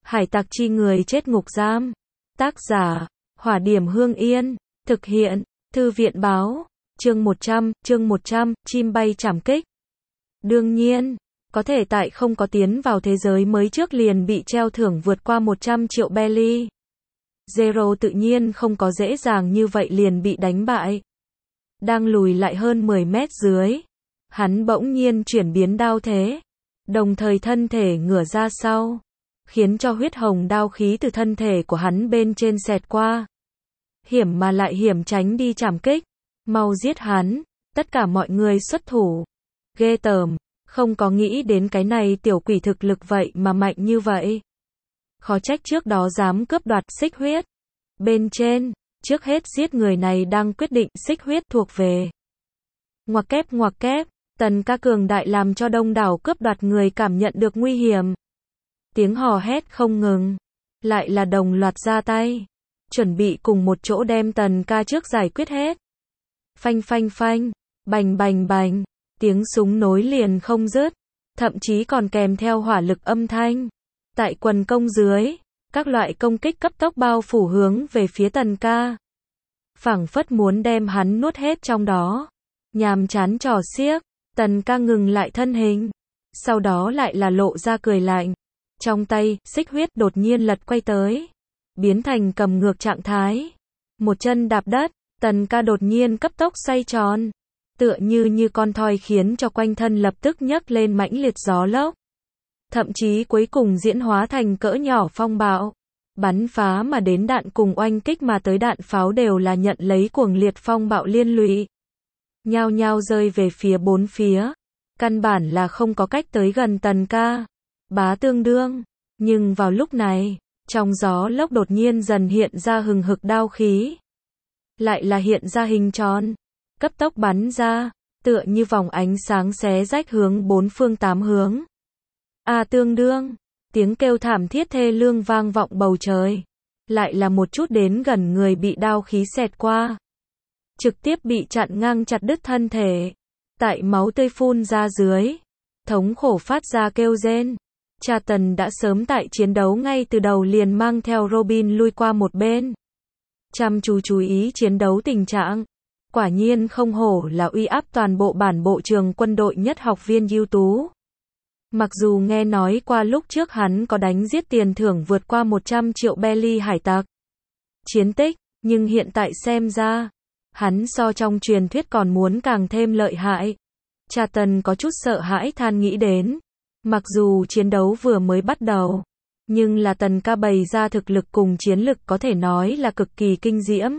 Hải tặc chi người chết ngục giam. Tác giả, Hỏa Điểm Hương Yên. Thực hiện, Thư viện báo. Chương 100, chim bay trảm kích. Đương nhiên, có thể tại không có tiến vào thế giới mới trước liền bị treo thưởng vượt qua 100 triệu belly. Zero tự nhiên không có dễ dàng như vậy liền bị đánh bại. Đang lùi lại hơn 10 mét dưới. Hắn bỗng nhiên chuyển biến đao thế. Đồng thời thân thể ngửa ra sau. Khiến cho huyết hồng đao khí từ thân thể của hắn bên trên xẹt qua. Hiểm mà lại hiểm tránh đi trảm kích. Mau giết hắn. Tất cả mọi người xuất thủ. Ghê tởm. Không có nghĩ đến cái này tiểu quỷ thực lực vậy mà mạnh như vậy. Khó trách trước đó dám cướp đoạt xích huyết. Bên trên, trước hết giết người này đang quyết định xích huyết thuộc về. Ngoặc kép, Tần ca cường đại làm cho đông đảo cướp đoạt người cảm nhận được nguy hiểm. Tiếng hò hét không ngừng. Lại là đồng loạt ra tay. Chuẩn bị cùng một chỗ đem Tần ca trước giải quyết hết. Phanh, bành, tiếng súng nối liền không dứt. Thậm chí còn kèm theo hỏa lực âm thanh. Tại quần công dưới, các loại công kích cấp tốc bao phủ hướng về phía Tần ca. Phảng phất muốn đem hắn nuốt hết trong đó. Nhàm chán trò xiếc, Tần ca ngừng lại thân hình. Sau đó lại là lộ ra cười lạnh. Trong tay, xích huyết đột nhiên lật quay tới. Biến thành cầm ngược trạng thái. Một chân đạp đất, Tần ca đột nhiên cấp tốc xoay tròn. Tựa như con thoi khiến cho quanh thân lập tức nhấc lên mãnh liệt gió lốc. Thậm chí cuối cùng diễn hóa thành cỡ nhỏ phong bạo. Bắn phá mà đến đạn cùng oanh kích mà tới đạn pháo đều là nhận lấy cuồng liệt phong bạo liên lụy. Nhao nhao rơi về phía bốn phía. Căn bản là không có cách tới gần Tần ca. Bá tương đương. Nhưng vào lúc này, trong gió lốc đột nhiên dần hiện ra hừng hực đao khí. Lại là hiện ra hình tròn. Cấp tốc bắn ra. Tựa như vòng ánh sáng xé rách hướng bốn phương tám hướng. Tương đương. Tiếng kêu thảm thiết thê lương vang vọng bầu trời. Lại là một chút đến gần người bị đao khí xẹt qua. Trực tiếp bị chặn ngang chặt đứt thân thể. Tại máu tươi phun ra dưới. Thống khổ phát ra kêu rên. Cha Tần đã sớm tại chiến đấu ngay từ đầu liền mang theo Robin lui qua một bên. Chăm chú ý chiến đấu tình trạng. Quả nhiên không hổ là uy áp toàn bộ bản bộ trường quân đội nhất học viên ưu tú. Mặc dù nghe nói qua lúc trước hắn có đánh giết tiền thưởng vượt qua 100 triệu belly hải tặc. Chiến tích, nhưng hiện tại xem ra, hắn so trong truyền thuyết còn muốn càng thêm lợi hại. Cha Tần có chút sợ hãi than nghĩ đến. Mặc dù chiến đấu vừa mới bắt đầu, nhưng là Tần ca bày ra thực lực cùng chiến lực có thể nói là cực kỳ kinh diễm.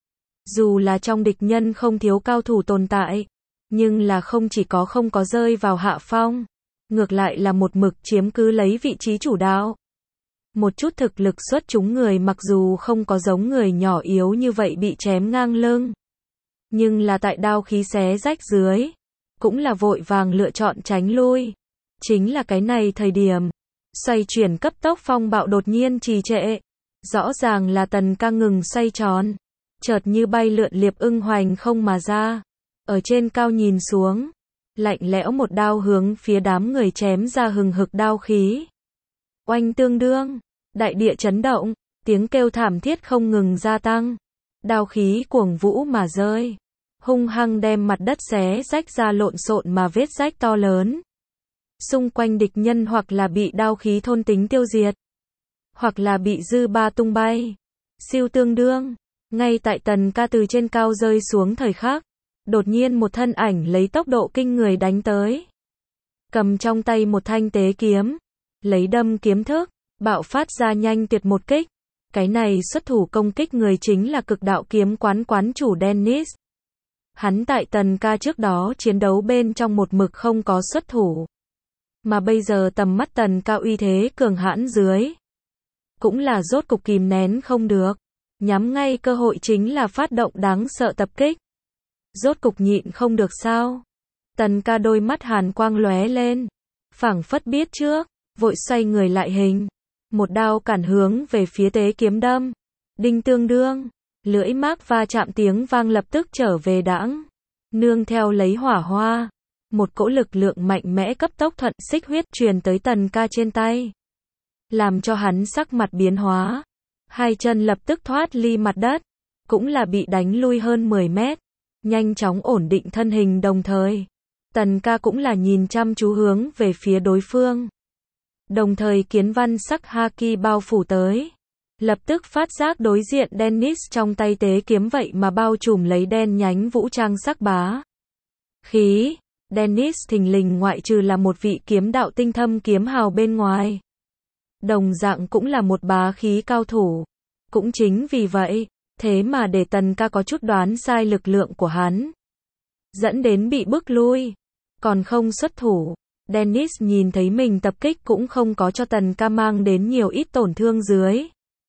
Dù là trong địch nhân không thiếu cao thủ tồn tại, nhưng là không chỉ có không có rơi vào hạ phong. Ngược lại là một mực chiếm cứ lấy vị trí chủ đạo. Một chút thực lực xuất chúng người mặc dù không có giống người nhỏ yếu như vậy bị chém ngang lưng. Nhưng là tại đao khí xé rách dưới. Cũng là vội vàng lựa chọn tránh lui. Chính là cái này thời điểm. Xoay chuyển cấp tốc phong bạo đột nhiên trì trệ. Rõ ràng là Tần ca ngừng xoay tròn. Chợt như bay lượn liệp ưng hoành không mà ra. Ở trên cao nhìn xuống. Lạnh lẽo một đao hướng phía đám người chém ra hừng hực đao khí. Oanh tương đương, đại địa chấn động, tiếng kêu thảm thiết không ngừng gia tăng. Đao khí cuồng vũ mà rơi, hung hăng đem mặt đất xé rách ra lộn xộn mà vết rách to lớn. Xung quanh địch nhân hoặc là bị đao khí thôn tính tiêu diệt, hoặc là bị dư ba tung bay. Siêu tương đương, ngay tại Tần ca từ trên cao rơi xuống thời khắc. Đột nhiên một thân ảnh lấy tốc độ kinh người đánh tới. Cầm trong tay một thanh tế kiếm. Lấy đâm kiếm thức. Bạo phát ra nhanh tuyệt một kích. Cái này xuất thủ công kích người chính là cực đạo kiếm quán chủ Dennis. Hắn tại Tần ca trước đó chiến đấu bên trong một mực không có xuất thủ. Mà bây giờ tầm mắt Tần ca uy thế cường hãn dưới. Cũng là rốt cục kìm nén không được. Nhắm ngay cơ hội chính là phát động đáng sợ tập kích. Rốt cục nhịn không được sao? Tần ca đôi mắt hàn quang lóe lên. Phảng phất biết trước, vội xoay người lại hình. Một đao cản hướng về phía tế kiếm đâm. Đinh tương đương, lưỡi mác va chạm tiếng vang lập tức trở về đãng. Nương theo lấy hỏa hoa. Một cỗ lực lượng mạnh mẽ cấp tốc thuận xích huyết truyền tới Tần ca trên tay. làm cho hắn sắc mặt biến hóa. Hai chân lập tức thoát ly mặt đất, cũng là bị đánh lui hơn 10 mét. Nhanh chóng ổn định thân hình đồng thời. Tần ca cũng là nhìn chăm chú hướng về phía đối phương. Đồng thời kiến văn sắc haki bao phủ tới. Lập tức phát giác đối diện Dennis trong tay tế kiếm vậy mà bao trùm lấy đen nhánh vũ trang sắc bá khí. Dennis thình lình ngoại trừ là một vị kiếm đạo tinh thâm kiếm hào bên ngoài, đồng dạng cũng là một bá khí cao thủ. Cũng chính vì vậy, thế mà để Tần ca có chút đoán sai lực lượng của hắn, dẫn đến bị bức lui, còn không xuất thủ. Dennis nhìn thấy mình tập kích cũng không có cho Tần ca mang đến nhiều ít tổn thương dưới.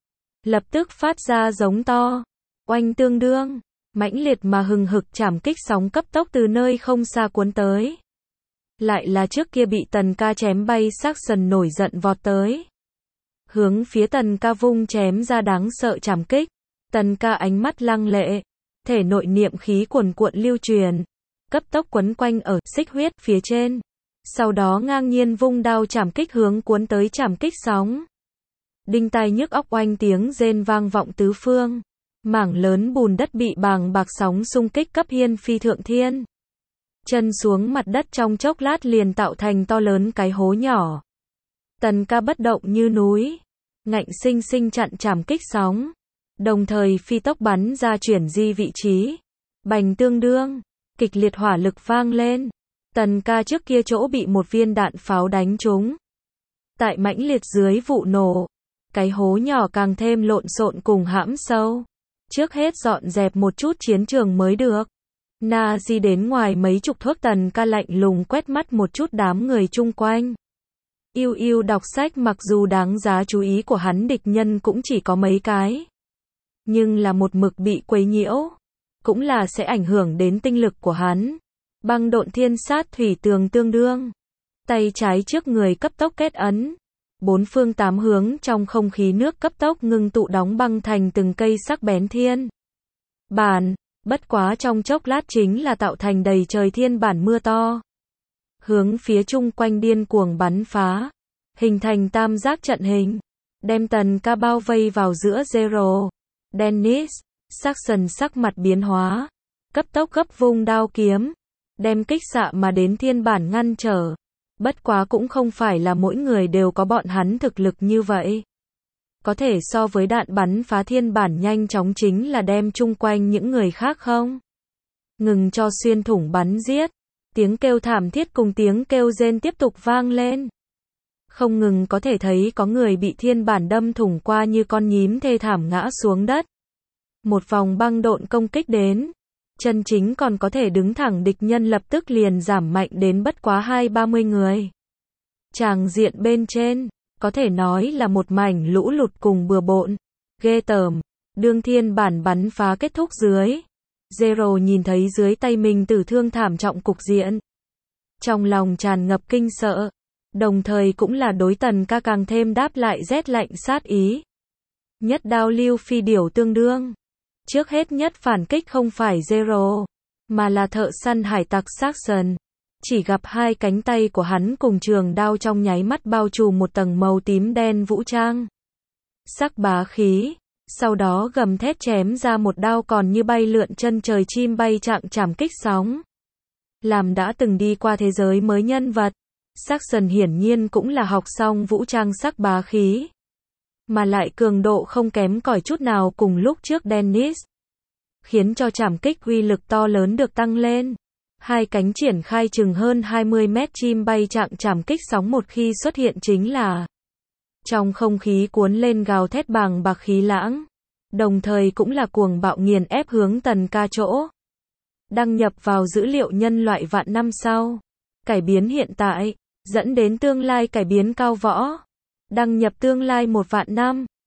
Lập tức phát ra giống to, oanh tương đương, mãnh liệt mà hừng hực chảm kích sóng cấp tốc từ nơi không xa cuốn tới. Lại là trước kia bị Tần ca chém bay Saxon nổi giận vọt tới. Hướng phía Tần ca vung chém ra đáng sợ chảm kích. Tần ca ánh mắt lăng lệ, thể nội niệm khí cuồn cuộn lưu truyền, cấp tốc quấn quanh ở xích huyết phía trên. Sau đó ngang nhiên vung đao chảm kích hướng cuốn tới chảm kích sóng. Đinh tai nhức óc oanh tiếng rên vang vọng tứ phương. Mảng lớn bùn đất bị bàng bạc sóng xung kích cấp hiên phi thượng thiên. Chân xuống mặt đất trong chốc lát liền tạo thành to lớn cái hố nhỏ. Tần ca bất động như núi, ngạnh sinh sinh chặn chảm kích sóng. Đồng thời phi tốc bắn ra chuyển di vị trí. Bành tương đương, kịch liệt hỏa lực vang lên. Tần ca trước kia chỗ bị một viên đạn pháo đánh trúng. Tại mãnh liệt dưới vụ nổ, cái hố nhỏ càng thêm lộn xộn cùng hãm sâu. Trước hết dọn dẹp một chút chiến trường mới được. Na di đến ngoài mấy chục thước. Tần ca lạnh lùng quét mắt một chút đám người chung quanh. Yêu yêu đọc sách mặc dù đáng giá chú ý của hắn địch nhân cũng chỉ có mấy cái. Nhưng là một mực bị quấy nhiễu. Cũng là sẽ ảnh hưởng đến tinh lực của hắn. Băng độn thiên sát thủy tường tương đương. Tay trái trước người cấp tốc kết ấn. Bốn phương tám hướng trong không khí nước cấp tốc ngưng tụ đóng băng thành từng cây sắc bén thiên bản. Bất quá trong chốc lát chính là tạo thành đầy trời thiên bản mưa to. Hướng phía chung quanh điên cuồng bắn phá. Hình thành tam giác trận hình. Đem Tần ca bao vây vào giữa Zero. Dennis, Saxon sắc mặt biến hóa. Cấp tốc gấp vung đao kiếm. Đem kích xạ mà đến thiên bản ngăn trở. Bất quá cũng không phải là mỗi người đều có bọn hắn thực lực như vậy. Có thể so với đạn bắn phá thiên bản nhanh chóng chính là đem chung quanh những người khác không ngừng cho xuyên thủng bắn giết. Tiếng kêu thảm thiết cùng tiếng kêu rên tiếp tục vang lên. Không ngừng có thể thấy có người bị thiên bản đâm thủng qua như con nhím thê thảm ngã xuống đất. Một vòng băng độn công kích đến. Chân chính còn có thể đứng thẳng địch nhân lập tức liền giảm mạnh đến bất quá 20-30 người. Tràng diện bên trên, có thể nói là một mảnh lũ lụt cùng bừa bộn. Ghê tởm, đương thiên bản bắn phá kết thúc dưới. Zero nhìn thấy dưới tay mình tử thương thảm trọng cục diện. Trong lòng tràn ngập kinh sợ. Đồng thời cũng là đối Tần ca càng thêm đáp lại rét lạnh sát ý. Nhất đao lưu phi điểu tương đương. Trước hết nhất phản kích không phải Zero, mà là thợ săn hải tặc Saxon. Chỉ gặp hai cánh tay của hắn cùng trường đao trong nháy mắt bao trùm một tầng màu tím đen vũ trang. Sắc bá khí, sau đó gầm thét chém ra một đao còn như bay lượn chân trời chim bay chạng chảm kích sóng. Làm đã từng đi qua thế giới mới nhân vật, Saxon hiển nhiên cũng là học xong vũ trang sắc bá khí. Mà lại cường độ không kém cỏi chút nào cùng lúc trước Dennis. Khiến cho chảm kích uy lực to lớn được tăng lên. Hai cánh triển khai chừng hơn 20 mét chim bay chạng chảm kích sóng một khi xuất hiện chính là trong không khí cuốn lên gào thét bàng bạc khí lãng. Đồng thời cũng là cuồng bạo nghiền ép hướng Tần ca chỗ. Đăng nhập vào dữ liệu nhân loại vạn năm sau. Cải biến hiện tại, dẫn đến tương lai cải biến cao võ. Đăng nhập tương lai 1 vạn năm.